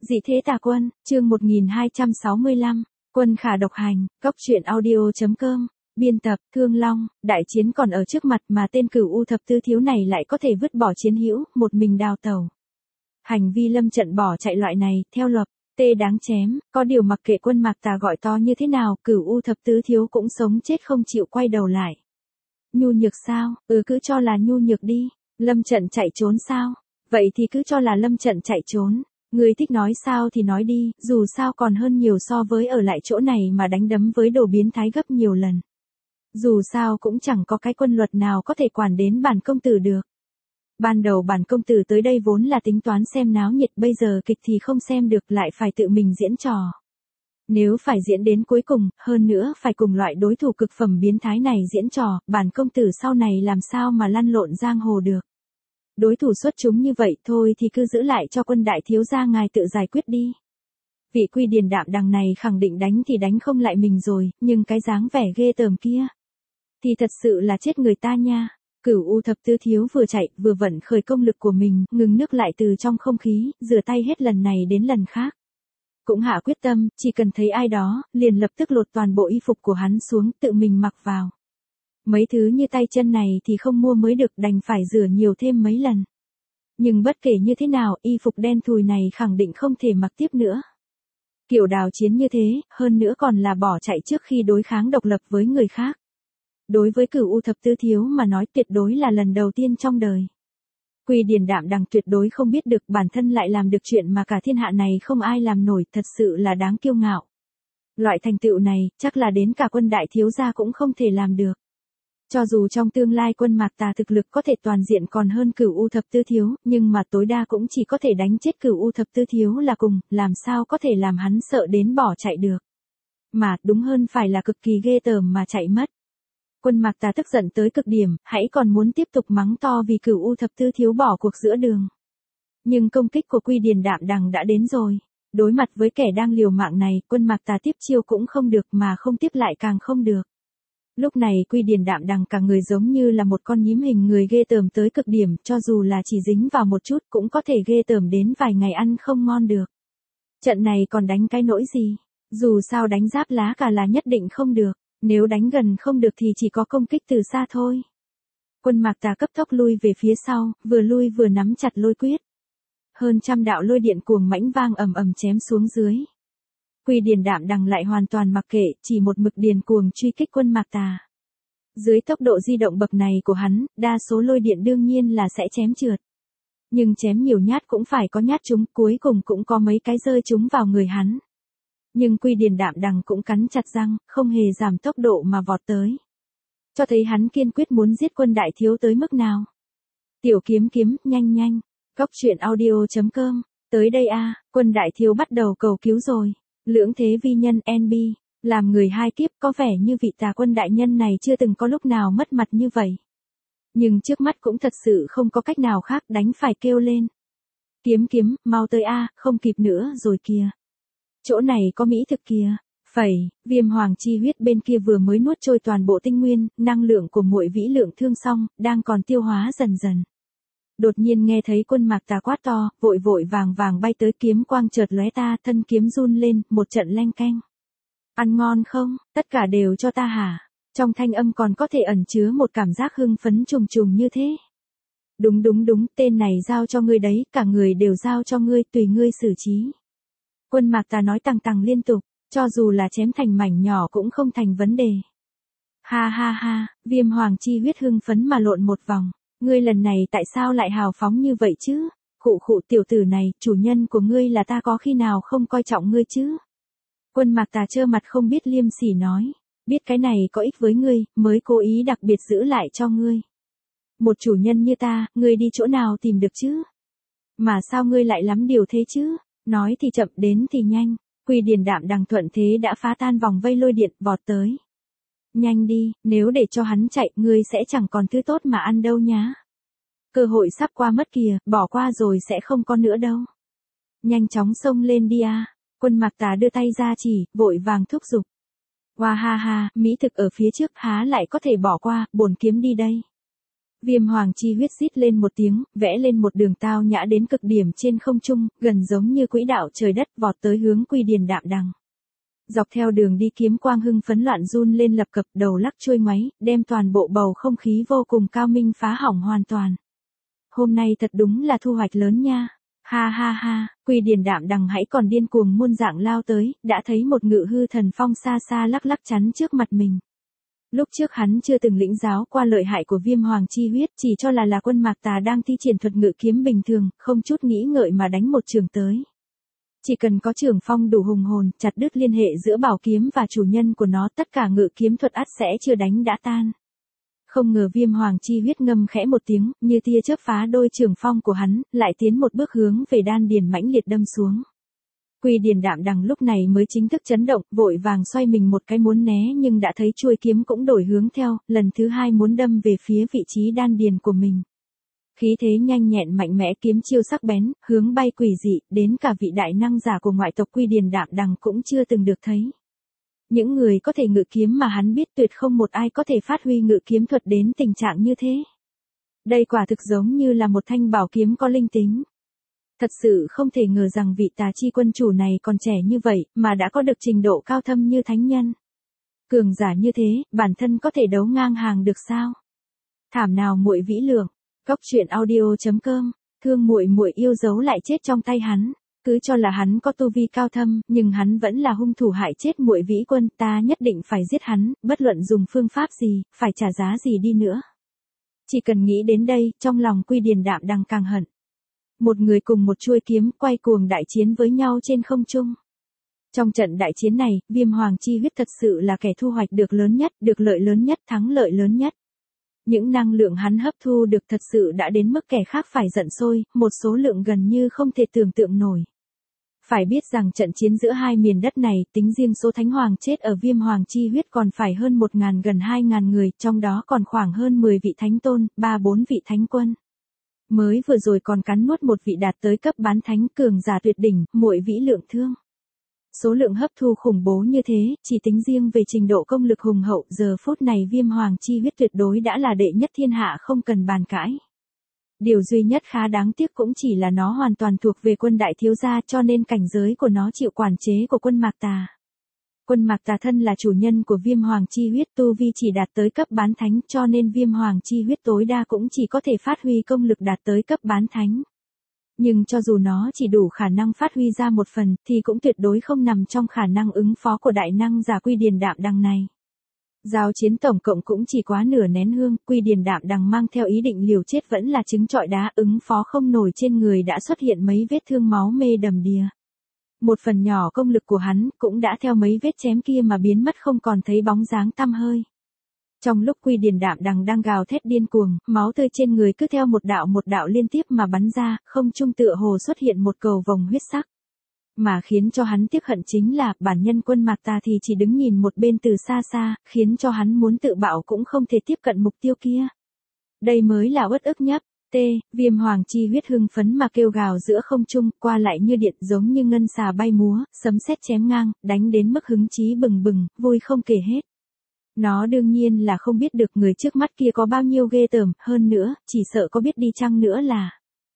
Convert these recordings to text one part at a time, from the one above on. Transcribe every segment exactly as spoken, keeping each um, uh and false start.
Dị thế tà quân, chương một nghìn hai trăm sáu mươi lăm, Quân Khả độc hành, cốc truyện audio.com, biên tập, Thương Long, đại chiến còn ở trước mặt mà tên Cửu U thập tứ thiếu này lại có thể vứt bỏ chiến hữu, một mình đào tẩu. Hành vi lâm trận bỏ chạy loại này, theo luật, tê đáng chém, có điều mặc kệ Quân Mạc Tà gọi to như thế nào, Cửu U thập tứ thiếu cũng sống chết không chịu quay đầu lại. Nhu nhược sao, ừ cứ cho là nhu nhược đi, lâm trận chạy trốn sao, vậy thì cứ cho là lâm trận chạy trốn. Người thích nói sao thì nói đi, dù sao còn hơn nhiều so với ở lại chỗ này mà đánh đấm với đồ biến thái gấp nhiều lần. Dù sao cũng chẳng có cái quân luật nào có thể quản đến bản công tử được. Ban đầu bản công tử tới đây vốn là tính toán xem náo nhiệt, bây giờ kịch thì không xem được lại phải tự mình diễn trò. Nếu phải diễn đến cuối cùng, hơn nữa phải cùng loại đối thủ cực phẩm biến thái này diễn trò, bản công tử sau này làm sao mà lăn lộn giang hồ được. Đối thủ xuất chúng như vậy thôi thì cứ giữ lại cho Quân đại thiếu gia ngài tự giải quyết đi. Vị Quy Điền đạm đằng này khẳng định đánh thì đánh không lại mình rồi, nhưng cái dáng vẻ ghê tởm kia thì thật sự là chết người ta nha. Cửu U thập tứ thiếu vừa chạy vừa vận khởi công lực của mình, ngừng nước lại từ trong không khí, rửa tay hết lần này đến lần khác. Cũng hạ quyết tâm, chỉ cần thấy ai đó, liền lập tức lột toàn bộ y phục của hắn xuống, tự mình mặc vào. Mấy thứ như tay chân này thì không mua mới được, đành phải rửa nhiều thêm mấy lần. Nhưng bất kể như thế nào, y phục đen thùi này khẳng định không thể mặc tiếp nữa. Kiểu đào chiến như thế, hơn nữa còn là bỏ chạy trước khi đối kháng độc lập với người khác. Đối với Cửu U thập tứ thiếu mà nói tuyệt đối là lần đầu tiên trong đời. Quy Điền đạm đằng tuyệt đối không biết được bản thân lại làm được chuyện mà cả thiên hạ này không ai làm nổi, thật sự là đáng kiêu ngạo. Loại thành tựu này, chắc là đến cả Quân đại thiếu gia cũng không thể làm được. Cho dù trong tương lai Quân Mạc Tà thực lực có thể toàn diện còn hơn Cửu U thập tứ thiếu, nhưng mà tối đa cũng chỉ có thể đánh chết Cửu U thập tứ thiếu là cùng, làm sao có thể làm hắn sợ đến bỏ chạy được. Mà, đúng hơn phải là cực kỳ ghê tởm mà chạy mất. Quân Mạc Tà tức giận tới cực điểm, hãy còn muốn tiếp tục mắng to vì Cửu U thập tứ thiếu bỏ cuộc giữa đường. Nhưng công kích của Quy Điền đạm đằng đã đến rồi. Đối mặt với kẻ đang liều mạng này, Quân Mạc Tà tiếp chiêu cũng không được mà không tiếp lại càng không được. Lúc này Quy Điền đạm đằng cả người giống như là một con nhím hình người ghê tởm tới cực điểm, cho dù là chỉ dính vào một chút cũng có thể ghê tởm đến vài ngày ăn không ngon được. Trận này còn đánh cái nỗi gì, dù sao đánh giáp lá cả là nhất định không được, nếu đánh gần không được thì chỉ có công kích từ xa thôi. Quân Mạc Tà cấp tốc lui về phía sau, vừa lui vừa nắm chặt lôi quyết. Hơn trăm đạo lôi điện cuồng mãnh vang ầm ầm chém xuống dưới. Quy Điền đạm đằng lại hoàn toàn mặc kệ, chỉ một mực điền cuồng truy kích Quân Mạc Tà. Dưới tốc độ di động bậc này của hắn, đa số lôi điện đương nhiên là sẽ chém trượt. Nhưng chém nhiều nhát cũng phải có nhát trúng, cuối cùng cũng có mấy cái rơi trúng vào người hắn. Nhưng Quy Điền đạm đằng cũng cắn chặt răng, không hề giảm tốc độ mà vọt tới. Cho thấy hắn kiên quyết muốn giết Quân đại thiếu tới mức nào. Tiểu kiếm kiếm, nhanh nhanh, cốc truyện audio.com, tới đây a, Quân đại thiếu bắt đầu cầu cứu rồi. Lưỡng thế vi nhân en bê, làm người hai kiếp, có vẻ như vị tà quân đại nhân này chưa từng có lúc nào mất mặt như vậy. Nhưng trước mắt cũng thật sự không có cách nào khác, đánh phải kêu lên. Kiếm kiếm, mau tới a, không kịp nữa rồi kìa. Chỗ này có mỹ thực kìa. Phẩy, Viêm Hoàng chi huyết bên kia vừa mới nuốt trôi toàn bộ tinh nguyên, năng lượng của muội vĩ lượng thương xong, đang còn tiêu hóa dần dần. Đột nhiên nghe thấy Quân Mạc Tà quát to, vội vội vàng vàng bay tới, kiếm quang chợt lóe ta, thân kiếm run lên, một trận leng keng. Ăn ngon không, tất cả đều cho ta hả? Trong thanh âm còn có thể ẩn chứa một cảm giác hưng phấn trùng trùng như thế. Đúng đúng đúng, tên này giao cho ngươi đấy, cả người đều giao cho ngươi, tùy ngươi xử trí. Quân Mạc Tà nói tằng tằng liên tục, cho dù là chém thành mảnh nhỏ cũng không thành vấn đề. Ha ha ha, Viêm Hoàng chi huyết hưng phấn mà lộn một vòng. Ngươi lần này tại sao lại hào phóng như vậy chứ? Khụ khụ tiểu tử này, chủ nhân của ngươi là ta, có khi nào không coi trọng ngươi chứ? Quân Mạc Tà trơ mặt không biết liêm sỉ nói. Biết cái này có ích với ngươi, mới cố ý đặc biệt giữ lại cho ngươi. Một chủ nhân như ta, ngươi đi chỗ nào tìm được chứ? Mà sao ngươi lại lắm điều thế chứ? Nói thì chậm, đến thì nhanh. Quy Điền đạm đằng thuận thế đã phá tan vòng vây lôi điện, vọt tới. Nhanh đi, nếu để cho hắn chạy, ngươi sẽ chẳng còn thứ tốt mà ăn đâu nhá. Cơ hội sắp qua mất kìa, bỏ qua rồi sẽ không có nữa đâu. Nhanh chóng xông lên đi a. Quân Mạc Tà đưa tay ra chỉ, vội vàng thúc giục. Hoa ha ha, mỹ thực ở phía trước há lại có thể bỏ qua, bổn kiếm đi đây. Viêm hoàng chi huyết rít lên một tiếng, vẽ lên một đường tao nhã đến cực điểm trên không trung, gần giống như quỹ đạo trời đất vọt tới hướng Quy Điền Đạm Đằng. Dọc theo đường đi kiếm quang hưng phấn loạn run lên lập cập, đầu lắc chuôi ngoáy, đem toàn bộ bầu không khí vô cùng cao minh phá hỏng hoàn toàn. Hôm nay thật đúng là thu hoạch lớn nha. Ha ha ha, Quy Điền Đạm Đằng hãy còn điên cuồng muôn dạng lao tới, đã thấy một ngự hư thần phong xa xa lắc lắc chắn trước mặt mình. Lúc trước hắn chưa từng lĩnh giáo qua lợi hại của viêm hoàng chi huyết, chỉ cho là là Quân Mạc Tà đang thi triển thuật ngự kiếm bình thường, không chút nghĩ ngợi mà đánh một trường tới. Chỉ cần có trường phong đủ hùng hồn, chặt đứt liên hệ giữa bảo kiếm và chủ nhân của nó, tất cả ngự kiếm thuật ắt sẽ chưa đánh đã tan. Không ngờ viêm hoàng chi huyết ngâm khẽ một tiếng, như tia chớp phá đôi trường phong của hắn, lại tiến một bước hướng về đan điền mãnh liệt đâm xuống. Quy Điền Đạm Đằng lúc này mới chính thức chấn động, vội vàng xoay mình một cái muốn né nhưng đã thấy chuôi kiếm cũng đổi hướng theo, lần thứ hai muốn đâm về phía vị trí đan điền của mình. Khí thế nhanh nhẹn mạnh mẽ, kiếm chiêu sắc bén, hướng bay quỷ dị, đến cả vị đại năng giả của ngoại tộc Quy Điền Đạm Đằng cũng chưa từng được thấy. Những người có thể ngự kiếm mà hắn biết tuyệt không một ai có thể phát huy ngự kiếm thuật đến tình trạng như thế. Đây quả thực giống như là một thanh bảo kiếm có linh tính. Thật sự không thể ngờ rằng vị Tà Chi quân chủ này còn trẻ như vậy, mà đã có được trình độ cao thâm như thánh nhân. Cường giả như thế, bản thân có thể đấu ngang hàng được sao? Thảm nào muội vĩ lượng. Cốc truyện audio chấm com, thương muội muội yêu dấu lại chết trong tay hắn. Cứ cho là hắn có tu vi cao thâm, nhưng hắn vẫn là hung thủ hại chết muội vĩ quân, ta nhất định phải giết hắn, bất luận dùng phương pháp gì, phải trả giá gì đi nữa. Chỉ cần nghĩ đến đây, trong lòng Quy Điền Đạm Đằng càng hận. Một người cùng một chuôi kiếm, quay cuồng đại chiến với nhau trên không trung. Trong trận đại chiến này, viêm hoàng chi huyết thật sự là kẻ thu hoạch được lớn nhất, được lợi lớn nhất, thắng lợi lớn nhất. Những năng lượng hắn hấp thu được thật sự đã đến mức kẻ khác phải giận sôi, một số lượng gần như không thể tưởng tượng nổi. Phải biết rằng trận chiến giữa hai miền đất này, tính riêng số thánh hoàng chết ở viêm hoàng chi huyết còn phải hơn một ngàn gần hai ngàn người, trong đó còn khoảng hơn mười vị thánh tôn, ba bốn vị thánh quân. Mới vừa rồi còn cắn nuốt một vị đạt tới cấp bán thánh cường giả tuyệt đỉnh, muội vĩ lượng thương. Số lượng hấp thu khủng bố như thế, chỉ tính riêng về trình độ công lực hùng hậu, giờ phút này viêm hoàng chi huyết tuyệt đối đã là đệ nhất thiên hạ không cần bàn cãi. Điều duy nhất khá đáng tiếc cũng chỉ là nó hoàn toàn thuộc về Quân đại thiếu gia, cho nên cảnh giới của nó chịu quản chế của Quân Mạc Tà. Quân Mạc Tà thân là chủ nhân của viêm hoàng chi huyết, tu vi chỉ đạt tới cấp bán thánh, cho nên viêm hoàng chi huyết tối đa cũng chỉ có thể phát huy công lực đạt tới cấp bán thánh. Nhưng cho dù nó chỉ đủ khả năng phát huy ra một phần, thì cũng tuyệt đối không nằm trong khả năng ứng phó của đại năng giả Quy Điền Đạm Đằng này. Giao chiến tổng cộng cũng chỉ quá nửa nén hương, Quy Điền Đạm Đằng mang theo ý định liều chết vẫn là trứng trọi đá, ứng phó không nổi, trên người đã xuất hiện mấy vết thương máu mê đầm đìa. Một phần nhỏ công lực của hắn cũng đã theo mấy vết chém kia mà biến mất, không còn thấy bóng dáng tăm hơi. Trong lúc Quy Điền Đạm Đằng đang gào thét điên cuồng, máu tươi trên người cứ theo một đạo một đạo liên tiếp mà bắn ra, không trung tựa hồ xuất hiện một cầu vồng huyết sắc. Mà khiến cho hắn tiếc hận chính là, bản nhân Quân Mạc Tà thì chỉ đứng nhìn một bên từ xa xa, khiến cho hắn muốn tự bạo cũng không thể tiếp cận mục tiêu kia. Đây mới là uất ức nhất. T, viêm hoàng chi huyết hưng phấn mà kêu gào giữa không trung, qua lại như điện, giống như ngân xà bay múa, sấm sét chém ngang, đánh đến mức hứng chí bừng bừng, vui không kể hết. Nó đương nhiên là không biết được người trước mắt kia có bao nhiêu ghê tởm, hơn nữa, chỉ sợ có biết đi chăng nữa là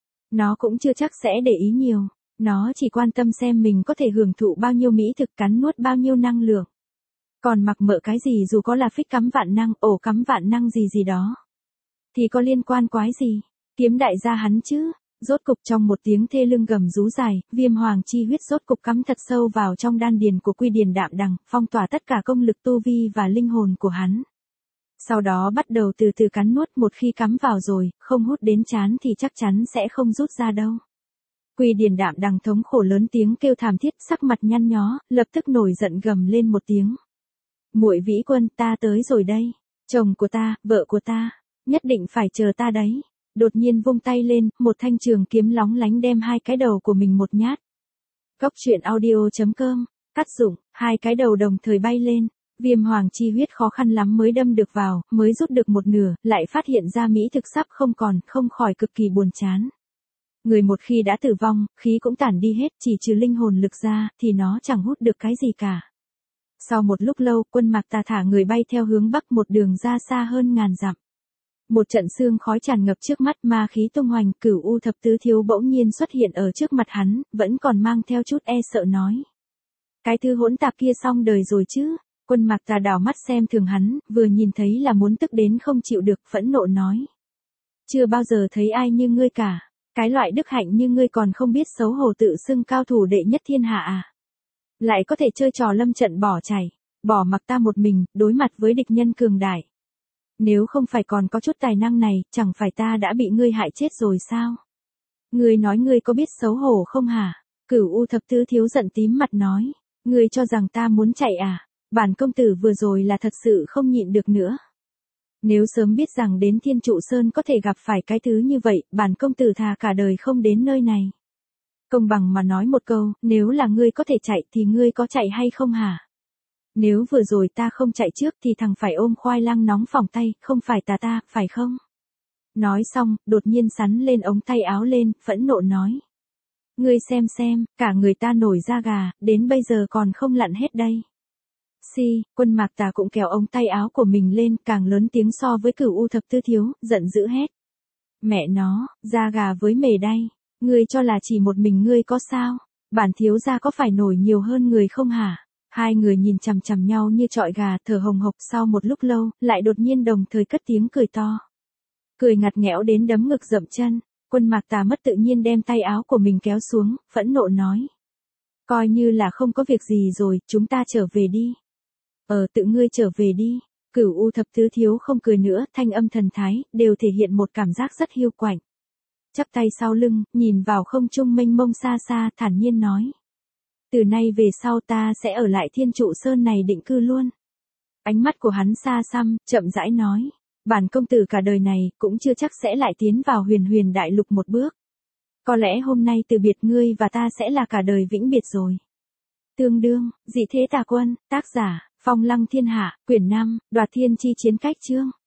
nó cũng chưa chắc sẽ để ý nhiều. Nó chỉ quan tâm xem mình có thể hưởng thụ bao nhiêu mỹ thực, cắn nuốt bao nhiêu năng lượng. Còn mặc mợ cái gì, dù có là phích cắm vạn năng, ổ cắm vạn năng gì gì đó, thì có liên quan quái gì? Kiếm đại gia hắn chứ. Rốt cục trong một tiếng thê lưng gầm rú dài, viêm hoàng chi huyết rốt cục cắm thật sâu vào trong đan điền của Quy Điền Đạm Đằng, phong tỏa tất cả công lực tu vi và linh hồn của hắn. Sau đó bắt đầu từ từ cắn nuốt, một khi cắm vào rồi, không hút đến chán thì chắc chắn sẽ không rút ra đâu. Quy Điền Đạm Đằng thống khổ lớn tiếng kêu thảm thiết, sắc mặt nhăn nhó, lập tức nổi giận gầm lên một tiếng. Muội vĩ quân, ta tới rồi đây. Chồng của ta, vợ của ta, nhất định phải chờ ta đấy. Đột nhiên vung tay lên, một thanh trường kiếm lóng lánh đem hai cái đầu của mình một nhát. Cốc truyện audio chấm com, cắt dụng, hai cái đầu đồng thời bay lên. Viêm hoàng chi huyết khó khăn lắm mới đâm được vào, mới rút được một nửa, lại phát hiện ra mỹ thực sắp không còn, không khỏi cực kỳ buồn chán. Người một khi đã tử vong, khí cũng tản đi hết, chỉ trừ linh hồn lực ra, thì nó chẳng hút được cái gì cả. Sau một lúc lâu, Quân Mạc Tà thả người bay theo hướng bắc, một đường ra xa hơn ngàn dặm. Một trận sương khói tràn ngập trước mắt, ma khí tung hoành, Cửu U thập tứ thiếu bỗng nhiên xuất hiện ở trước mặt hắn, vẫn còn mang theo chút e sợ nói. Cái thứ hỗn tạp kia xong đời rồi chứ. Quân Mạc Tà đảo mắt xem thường hắn, vừa nhìn thấy là muốn tức đến không chịu được, phẫn nộ nói. Chưa bao giờ thấy ai như ngươi cả. Cái loại đức hạnh như ngươi còn không biết xấu hổ tự xưng cao thủ đệ nhất thiên hạ à. Lại có thể chơi trò lâm trận bỏ chạy, bỏ mặc ta một mình, đối mặt với địch nhân cường đại. Nếu không phải còn có chút tài năng này, chẳng phải ta đã bị ngươi hại chết rồi sao? Ngươi nói ngươi có biết xấu hổ không hả? Cửu U thập tứ thiếu giận tím mặt nói. Ngươi cho rằng ta muốn chạy à? Bản công tử vừa rồi là thật sự không nhịn được nữa. Nếu sớm biết rằng đến Thiên Trụ Sơn có thể gặp phải cái thứ như vậy, bản công tử thà cả đời không đến nơi này. Công bằng mà nói một câu, nếu là ngươi có thể chạy thì ngươi có chạy hay không hả? Nếu vừa rồi ta không chạy trước thì thằng phải ôm khoai lang nóng phỏng tay, không phải ta ta, phải không? Nói xong, đột nhiên sắn lên ống tay áo lên, phẫn nộ nói. Ngươi xem xem, cả người ta nổi da gà, đến bây giờ còn không lặn hết đây. Si, Quân Mạc Tà cũng kéo ống tay áo của mình lên, càng lớn tiếng so với Cửu U thập tứ thiếu, giận dữ hét. Mẹ nó, da gà với mề đay, ngươi cho là chỉ một mình ngươi có sao? Bản thiếu gia có phải nổi nhiều hơn người không hả? Hai người nhìn chằm chằm nhau như trọi gà, thở hồng hộc, sau một lúc lâu, lại đột nhiên đồng thời cất tiếng cười to. Cười ngặt nghẽo đến đấm ngực dậm chân. Quân Mạc Tà mất tự nhiên đem tay áo của mình kéo xuống, phẫn nộ nói. Coi như là không có việc gì rồi, chúng ta trở về đi. Ờ tự ngươi trở về đi. Cửu U thập tứ thiếu không cười nữa, thanh âm thần thái, đều thể hiện một cảm giác rất hiu quạnh. Chắp tay sau lưng, nhìn vào không trung mênh mông xa xa, thản nhiên nói. Từ nay về sau ta sẽ ở lại Thiên Trụ Sơn này định cư luôn. Ánh mắt của hắn xa xăm, chậm rãi nói. Bản công tử cả đời này, cũng chưa chắc sẽ lại tiến vào huyền huyền đại lục một bước. Có lẽ hôm nay từ biệt ngươi và ta sẽ là cả đời vĩnh biệt rồi. Tương đương, Dị Thế Tà Quân, tác giả, Phong Lăng Thiên Hạ, quyển năm, Đoạt Thiên Chi Chiến Cách chương.